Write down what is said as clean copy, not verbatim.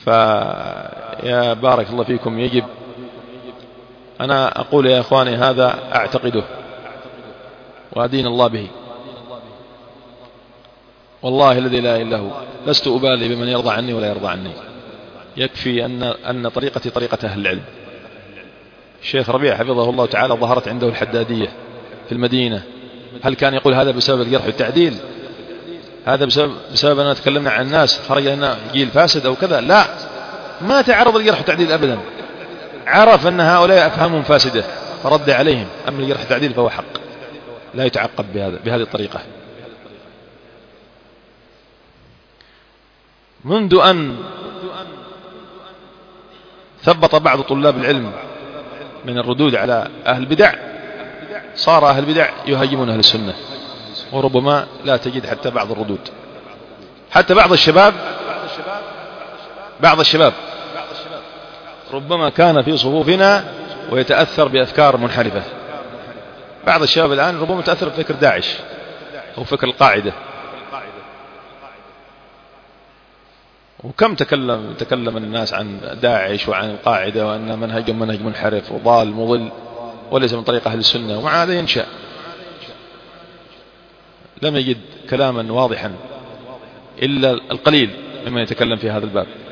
فيا بارك الله فيكم، يجب، أنا أقول يا إخواني هذا أعتقده وأدين الله به، والله الذي لا إله إلا هو، لست أبالي بمن يرضى عني ولا يرضى عني، يكفي أن طريقتي طريقة أهل العلم. الشيخ ربيع حفظه الله تعالى ظهرت عنده الحدادية في المدينة، هل كان يقول هذا بسبب الجرح والتعديل؟ هذا بسبب أننا تكلمنا عن الناس خرج لنا جيل فاسد أو كذا؟ لا، ما تعرض الجرح والتعديل أبدا، عرف أن هؤلاء أفهامهم فاسدة فرد عليهم، أما الجرح والتعديل فهو حق لا يتعقب بهذه الطريقة. منذ أن ثبط بعض طلاب العلم من الردود على أهل البدع، صار أهل البدع يهاجمون أهل السنة، وربما لا تجد حتى بعض الردود، حتى بعض الشباب ربما كان في صفوفنا ويتأثر بأفكار منحرفة. بعض الشباب الآن ربما يتأثر بفكر داعش أو فكر القاعدة. وكم تكلم الناس عن داعش وعن القاعدة وأن منهجهم منهج منحرف وضال مضل وليس من طريق أهل السنة، ومع هذا ينشأ. لم يجد كلاما واضحا إلا القليل ممن يتكلم في هذا الباب.